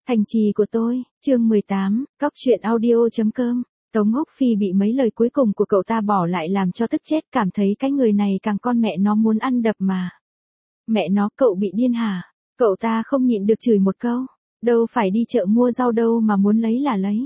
Thành trì của tôi, chương 18, cóc truyện audio.com. Tống Húc Phi bị mấy lời cuối cùng của cậu ta bỏ lại làm cho tức chết, cảm thấy cái người này càng con mẹ nó muốn ăn đập mà. Mẹ nó, cậu bị điên hả? Cậu ta không nhịn được chửi một câu. Đâu phải đi chợ mua rau đâu mà muốn lấy là lấy.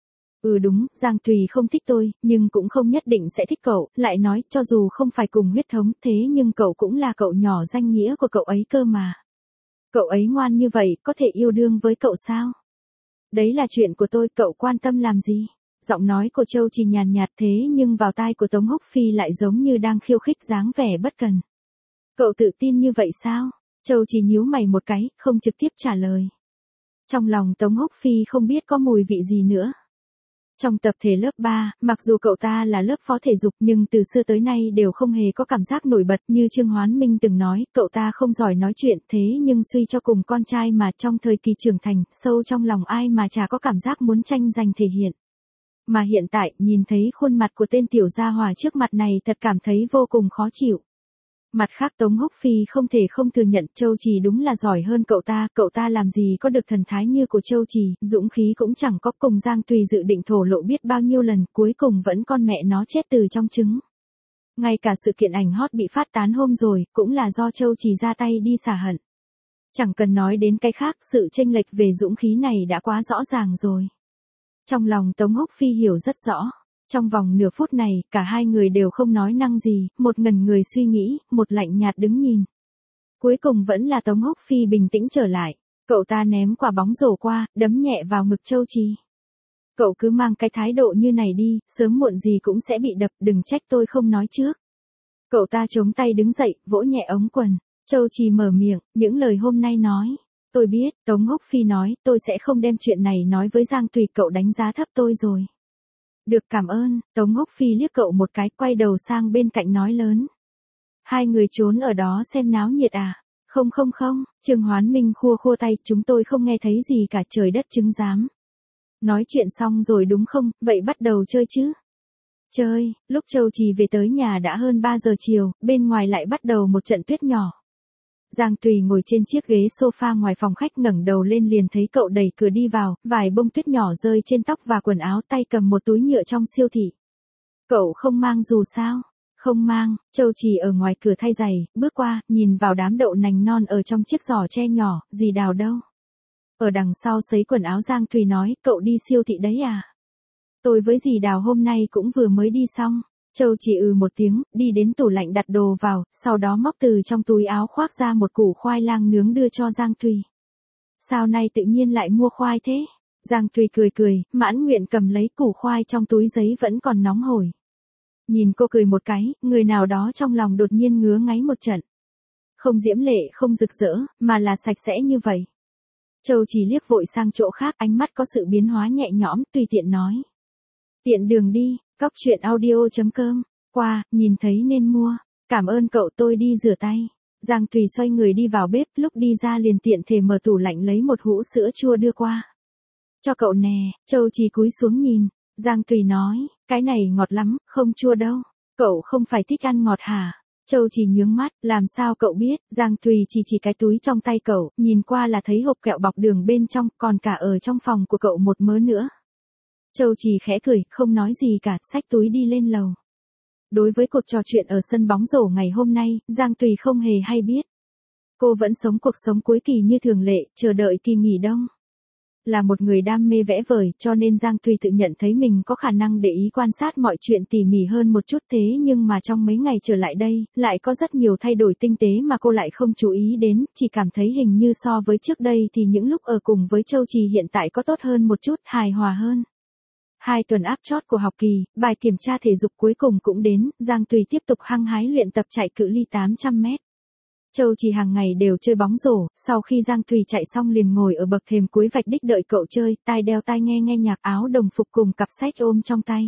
Đúng, Giang Tùy không thích tôi, nhưng cũng không nhất định sẽ thích cậu, lại nói cho dù không phải cùng huyết thống thế nhưng cậu cũng là cậu nhỏ danh nghĩa của cậu ấy cơ mà. Cậu ấy ngoan như vậy, có thể yêu đương với cậu sao? Đấy là chuyện của tôi, cậu quan tâm làm gì? Giọng nói của Châu Trì nhàn nhạt thế nhưng vào tai của Tống Húc Phi lại giống như đang khiêu khích dáng vẻ bất cần. Cậu tự tin như vậy sao? Châu Trì nhíu mày một cái, không trực tiếp trả lời. Trong lòng Tống Húc Phi không biết có mùi vị gì nữa. Trong tập thể lớp 3, mặc dù cậu ta là lớp phó thể dục nhưng từ xưa tới nay đều không hề có cảm giác nổi bật như Trương Hoán Minh từng nói, cậu ta không giỏi nói chuyện thế nhưng suy cho cùng con trai mà trong thời kỳ trưởng thành, sâu trong lòng ai mà chả có cảm giác muốn tranh giành thể hiện. Mà hiện tại, nhìn thấy khuôn mặt của tên tiểu gia hỏa trước mặt này thật cảm thấy vô cùng khó chịu. Mặt khác Tống Húc Phi không thể không thừa nhận Châu Trì đúng là giỏi hơn cậu ta làm gì có được thần thái như của Châu Trì, dũng khí cũng chẳng có, cùng Giang Tùy dự định thổ lộ biết bao nhiêu lần, cuối cùng vẫn con mẹ nó chết từ trong trứng. Ngay cả sự kiện ảnh hot bị phát tán hôm rồi, cũng là do Châu Trì ra tay đi xả hận. Chẳng cần nói đến cái khác, sự chênh lệch về dũng khí này đã quá rõ ràng rồi. Trong lòng Tống Húc Phi hiểu rất rõ. Trong vòng nửa phút này, cả hai người đều không nói năng gì, một ngần người suy nghĩ, một lạnh nhạt đứng nhìn. Cuối cùng vẫn là Tống Húc Phi bình tĩnh trở lại. Cậu ta ném quả bóng rổ qua, đấm nhẹ vào ngực Châu Trì. Cậu cứ mang cái thái độ như này đi, sớm muộn gì cũng sẽ bị đập, đừng trách tôi không nói trước. Cậu ta chống tay đứng dậy, vỗ nhẹ ống quần. Châu Trì mở miệng, những lời hôm nay nói. Tôi biết, Tống Húc Phi nói, tôi sẽ không đem chuyện này nói với Giang Tùy, cậu đánh giá thấp tôi rồi. Được, cảm ơn. Tống Húc Phi liếc cậu một cái, quay đầu sang bên cạnh nói lớn. Hai người trốn ở đó xem náo nhiệt à? Không, Trương Hoán Minh khua tay, chúng tôi không nghe thấy gì cả, trời đất chứng giám. Nói chuyện xong rồi đúng không, vậy bắt đầu chơi chứ? Chơi, lúc Châu Trì về tới nhà đã hơn 3 giờ chiều, bên ngoài lại bắt đầu một trận tuyết nhỏ. Giang Tùy ngồi trên chiếc ghế sofa ngoài phòng khách, ngẩng đầu lên liền thấy cậu đẩy cửa đi vào, vài bông tuyết nhỏ rơi trên tóc và quần áo, tay cầm một túi nhựa trong siêu thị. Cậu không mang dù sao? Không mang. Châu Trì ở ngoài cửa thay giày, bước qua, nhìn vào đám đậu nành non ở trong chiếc giỏ tre nhỏ, dì Đào đâu? Ở đằng sau sấy quần áo. Giang Tùy nói, cậu đi siêu thị đấy à? Tôi với dì Đào hôm nay cũng vừa mới đi xong. Châu Trì một tiếng, đi đến tủ lạnh đặt đồ vào, sau đó móc từ trong túi áo khoác ra một củ khoai lang nướng đưa cho Giang Tùy. Sao nay tự nhiên lại mua khoai thế? Giang Tùy cười, mãn nguyện cầm lấy củ khoai trong túi giấy vẫn còn nóng hổi. Nhìn cô cười một cái, người nào đó trong lòng đột nhiên ngứa ngáy một trận. Không diễm lệ, không rực rỡ, mà là sạch sẽ như vậy. Châu Trì liếc vội sang chỗ khác, ánh mắt có sự biến hóa nhẹ nhõm, tùy tiện nói. Tiện đường đi. Cóc truyện audio.com, qua, nhìn thấy nên mua. Cảm ơn cậu, tôi đi rửa tay. Giang Tùy xoay người đi vào bếp, lúc đi ra liền tiện thể mở tủ lạnh lấy một hũ sữa chua đưa qua. Cho cậu nè. Châu Trì cúi xuống nhìn. Giang Tùy nói, cái này ngọt lắm, không chua đâu. Cậu không phải thích ăn ngọt hả? Châu Trì nhướng mắt, làm sao cậu biết? Giang Tùy chỉ cái túi trong tay cậu, nhìn qua là thấy hộp kẹo bọc đường bên trong, còn cả ở trong phòng của cậu một mớ nữa. Châu Trì khẽ cười, không nói gì cả, xách túi đi lên lầu. Đối với cuộc trò chuyện ở sân bóng rổ ngày hôm nay, Giang Tùy không hề hay biết. Cô vẫn sống cuộc sống cuối kỳ như thường lệ, chờ đợi kỳ nghỉ đông. Là một người đam mê vẽ vời, cho nên Giang Tùy tự nhận thấy mình có khả năng để ý quan sát mọi chuyện tỉ mỉ hơn một chút, thế nhưng mà trong mấy ngày trở lại đây, lại có rất nhiều thay đổi tinh tế mà cô lại không chú ý đến, chỉ cảm thấy hình như so với trước đây thì những lúc ở cùng với Châu Trì hiện tại có tốt hơn một chút, hài hòa hơn. 2 tuần áp chót của học kỳ, bài kiểm tra thể dục cuối cùng cũng đến, Giang Tùy tiếp tục hăng hái luyện tập chạy cự ly 800 mét. Châu Trì hàng ngày đều chơi bóng rổ, sau khi Giang Tùy chạy xong liền ngồi ở bậc thềm cuối vạch đích đợi cậu chơi, tai đeo tai nghe nhạc, áo đồng phục cùng cặp sách ôm trong tay.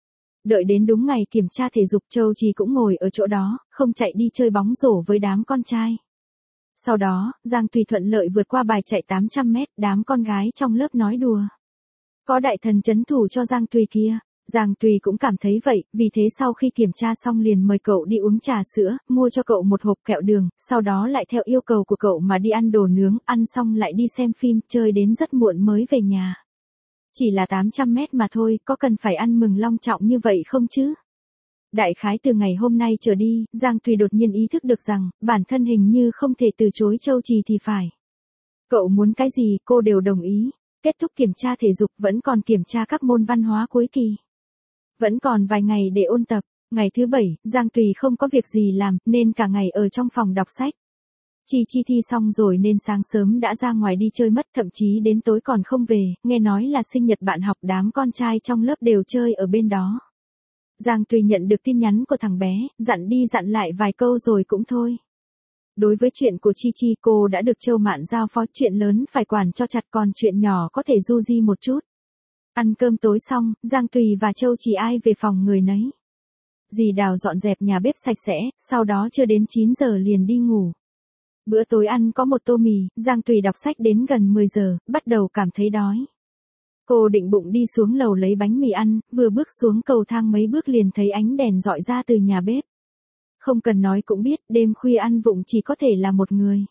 Đợi đến đúng ngày kiểm tra thể dục, Châu Trì cũng ngồi ở chỗ đó, không chạy đi chơi bóng rổ với đám con trai. Sau đó, Giang Tùy thuận lợi vượt qua bài chạy 800 mét, đám con gái trong lớp nói đùa. Có đại thần trấn thủ cho Giang Tùy kia. Giang Tùy cũng cảm thấy vậy, vì thế sau khi kiểm tra xong liền mời cậu đi uống trà sữa, mua cho cậu một hộp kẹo đường, sau đó lại theo yêu cầu của cậu mà đi ăn đồ nướng, ăn xong lại đi xem phim, chơi đến rất muộn mới về nhà. Chỉ là 800 mét mà thôi, có cần phải ăn mừng long trọng như vậy không chứ? Đại khái từ ngày hôm nay trở đi, Giang Tùy đột nhiên ý thức được rằng, bản thân hình như không thể từ chối Châu Trì thì phải. Cậu muốn cái gì cô đều đồng ý. Kết thúc kiểm tra thể dục vẫn còn kiểm tra các môn văn hóa cuối kỳ. Vẫn còn vài ngày để ôn tập. Ngày thứ 7, Giang Tùy không có việc gì làm nên cả ngày ở trong phòng đọc sách. Chi Chi thi xong rồi nên sáng sớm đã ra ngoài đi chơi mất, thậm chí đến tối còn không về, nghe nói là sinh nhật bạn học, đám con trai trong lớp đều chơi ở bên đó. Giang Tùy nhận được tin nhắn của thằng bé, dặn đi dặn lại vài câu rồi cũng thôi. Đối với chuyện của Chi Chi cô đã được Châu Mạn giao phó, chuyện lớn phải quản cho chặt, còn chuyện nhỏ có thể du di một chút. Ăn cơm tối xong, Giang Tùy và Châu Trì ai về phòng người nấy. Dì Đào dọn dẹp nhà bếp sạch sẽ, sau đó chưa đến 9 giờ liền đi ngủ. Bữa tối ăn có một tô mì, Giang Tùy đọc sách đến gần 10 giờ, bắt đầu cảm thấy đói. Cô định bụng đi xuống lầu lấy bánh mì ăn, vừa bước xuống cầu thang mấy bước liền thấy ánh đèn rọi ra từ nhà bếp. Không cần nói cũng biết, đêm khuya ăn vụng chỉ có thể là một người.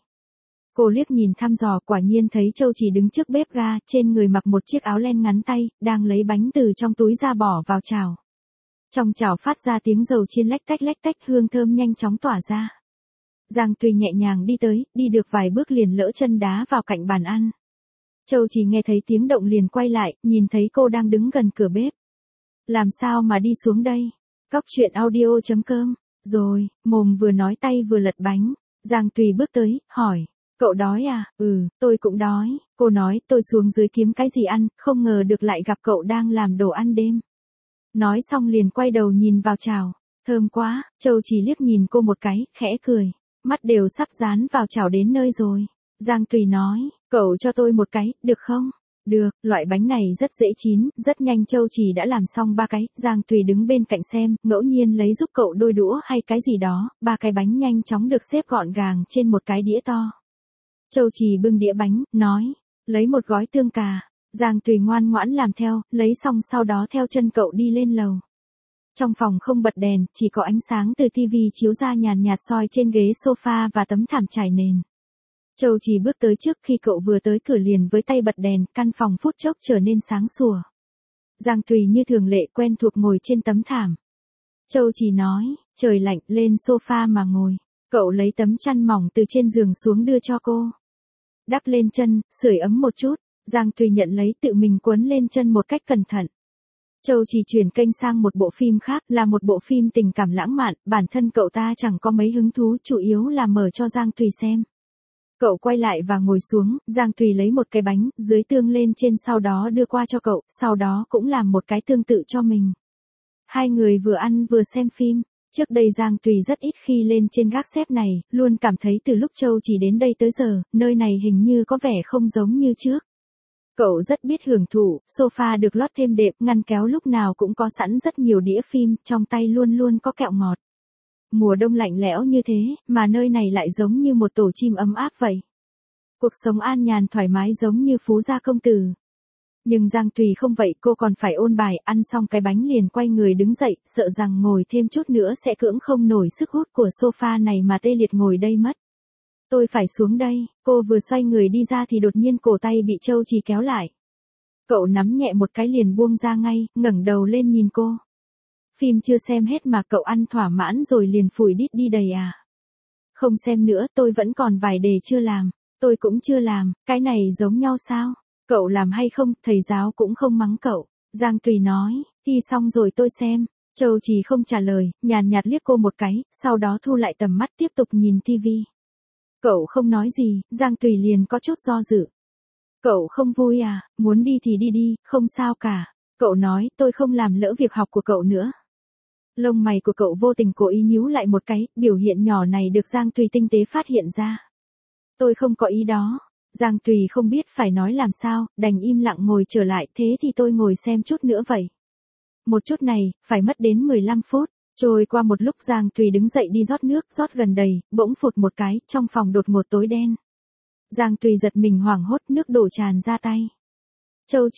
Cô liếc nhìn thăm dò, quả nhiên thấy Châu Trì đứng trước bếp ga, trên người mặc một chiếc áo len ngắn tay, đang lấy bánh từ trong túi ra bỏ vào chảo. Trong chảo phát ra tiếng dầu chiên lách tách, hương thơm nhanh chóng tỏa ra. Giang Tùy nhẹ nhàng đi tới, đi được vài bước liền lỡ chân đá vào cạnh bàn ăn. Châu Trì nghe thấy tiếng động liền quay lại, nhìn thấy cô đang đứng gần cửa bếp. Làm sao mà đi xuống đây? Cóc truyện audio.com. Rồi, mồm vừa nói tay vừa lật bánh. Giang Tùy bước tới, hỏi. Cậu đói à? Tôi cũng đói. Cô nói, tôi xuống dưới kiếm cái gì ăn, không ngờ được lại gặp cậu đang làm đồ ăn đêm. Nói xong liền quay đầu nhìn vào chảo. Thơm quá, Châu Trì liếc nhìn cô một cái, khẽ cười. Mắt đều sắp dán vào chảo đến nơi rồi. Giang Tùy nói, cậu cho tôi một cái, được không? Được, loại bánh này rất dễ chín, rất nhanh Châu Trì đã làm xong 3 cái, Giang Tùy đứng bên cạnh xem, ngẫu nhiên lấy giúp cậu đôi đũa hay cái gì đó, 3 cái bánh nhanh chóng được xếp gọn gàng trên một cái đĩa to. Châu Trì bưng đĩa bánh, nói, lấy một gói tương cà. Giang Tùy ngoan ngoãn làm theo, lấy xong sau đó theo chân cậu đi lên lầu. Trong phòng không bật đèn, chỉ có ánh sáng từ tivi chiếu ra nhàn nhạt soi trên ghế sofa và tấm thảm trải nền. Châu Trì bước tới trước, khi cậu vừa tới cửa liền với tay bật đèn, căn phòng phút chốc trở nên sáng sủa. Giang Tùy như thường lệ quen thuộc ngồi trên tấm thảm. Châu Trì nói, trời lạnh, lên sofa mà ngồi. Cậu lấy tấm chăn mỏng từ trên giường xuống đưa cho cô. Đắp lên chân, sưởi ấm một chút. Giang Tùy nhận lấy, tự mình quấn lên chân một cách cẩn thận. Châu Trì chuyển kênh sang một bộ phim khác, là một bộ phim tình cảm lãng mạn, bản thân cậu ta chẳng có mấy hứng thú, chủ yếu là mở cho Giang Tùy xem. Cậu quay lại và ngồi xuống, Giang Tùy lấy một cái bánh, dưới tương lên trên sau đó đưa qua cho cậu, sau đó cũng làm một cái tương tự cho mình. Hai người vừa ăn vừa xem phim. Trước đây Giang Tùy rất ít khi lên trên gác xếp này, luôn cảm thấy từ lúc Châu Trì đến đây tới giờ, nơi này hình như có vẻ không giống như trước. Cậu rất biết hưởng thụ, sofa được lót thêm đệm, ngăn kéo lúc nào cũng có sẵn rất nhiều đĩa phim, trong tay luôn luôn có kẹo ngọt. Mùa đông lạnh lẽo như thế, mà nơi này lại giống như một tổ chim ấm áp vậy. Cuộc sống an nhàn thoải mái giống như phú gia công tử. Nhưng Giang Tùy không vậy, cô còn phải ôn bài, ăn xong cái bánh liền quay người đứng dậy, sợ rằng ngồi thêm chút nữa sẽ cưỡng không nổi sức hút của sofa này mà tê liệt ngồi đây mất. Tôi phải xuống đây, cô vừa xoay người đi ra thì đột nhiên cổ tay bị Châu Trì kéo lại. Cậu nắm nhẹ một cái liền buông ra ngay, ngẩng đầu lên nhìn cô. Phim chưa xem hết mà cậu ăn thỏa mãn rồi liền phủi đít đi đầy à? Không xem nữa, tôi vẫn còn vài đề chưa làm. Tôi cũng chưa làm, cái này giống nhau sao? Cậu làm hay không, thầy giáo cũng không mắng cậu. Giang Tùy nói, thi xong rồi tôi xem. Châu Trì không trả lời, nhàn nhạt liếc cô một cái, sau đó thu lại tầm mắt tiếp tục nhìn tivi. Cậu không nói gì, Giang Tùy liền có chút do dự. Cậu không vui à, muốn đi thì đi đi, không sao cả. Cậu nói, tôi không làm lỡ việc học của cậu nữa. Lông mày của cậu vô tình cố ý nhíu lại một cái, biểu hiện nhỏ này được Giang Tùy tinh tế phát hiện ra. Tôi không có ý đó. Giang Tùy không biết phải nói làm sao, đành im lặng ngồi trở lại, thế thì tôi ngồi xem chút nữa vậy. Một chút này, phải mất đến 15 phút. Trôi qua một lúc Giang Tùy đứng dậy đi rót nước, rót gần đầy, bỗng phụt một cái, trong phòng đột ngột tối đen. Giang Tùy giật mình hoảng hốt, nước đổ tràn ra tay. Châu Trì,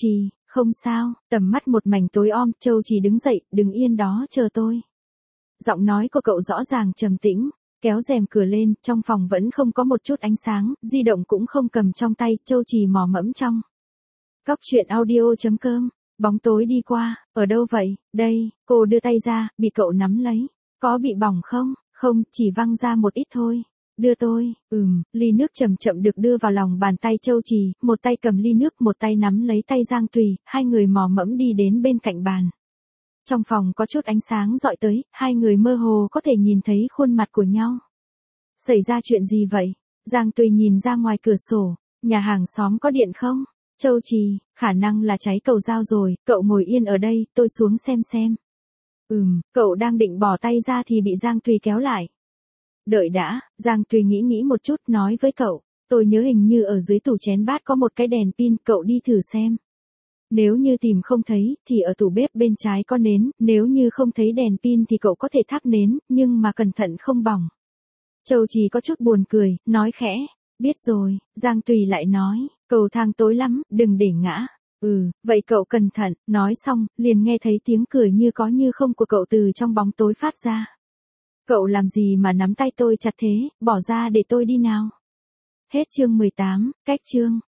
Không sao, tầm mắt một mảnh tối om, Châu Trì đứng dậy, đứng yên đó chờ tôi. Giọng nói của cậu rõ ràng trầm tĩnh, kéo rèm cửa lên, trong phòng vẫn không có một chút ánh sáng, di động cũng không cầm trong tay, Châu Trì mò mẫm trong. Cóc truyện audio.com, bóng tối đi qua, ở đâu vậy, đây, cô đưa tay ra, bị cậu nắm lấy. Có bị bỏng không? Không, chỉ văng ra một ít thôi. Đưa tôi, ly nước chậm chậm được đưa vào lòng bàn tay Châu Trì, một tay cầm ly nước, một tay nắm lấy tay Giang Tùy, hai người mò mẫm đi đến bên cạnh bàn. Trong phòng có chút ánh sáng dọi tới, hai người mơ hồ có thể nhìn thấy khuôn mặt của nhau. Xảy ra chuyện gì vậy? Giang Tùy nhìn ra ngoài cửa sổ, nhà hàng xóm có điện không? Châu Trì, khả năng là cháy cầu dao rồi, cậu ngồi yên ở đây, tôi xuống xem. Cậu đang định bỏ tay ra thì bị Giang Tùy kéo lại. Đợi đã, Giang Tùy nghĩ một chút nói với cậu, tôi nhớ hình như ở dưới tủ chén bát có một cái đèn pin, cậu đi thử xem. Nếu như tìm không thấy, thì ở tủ bếp bên trái có nến, nếu như không thấy đèn pin thì cậu có thể thắp nến, nhưng mà cẩn thận không bỏng. Châu Trì có chút buồn cười, nói khẽ, biết rồi, Giang Tùy lại nói, cầu thang tối lắm, đừng để ngã. Vậy cậu cẩn thận, nói xong, liền nghe thấy tiếng cười như có như không của cậu từ trong bóng tối phát ra. Cậu làm gì mà nắm tay tôi chặt thế, bỏ ra để tôi đi nào. Hết chương 18, cách chương.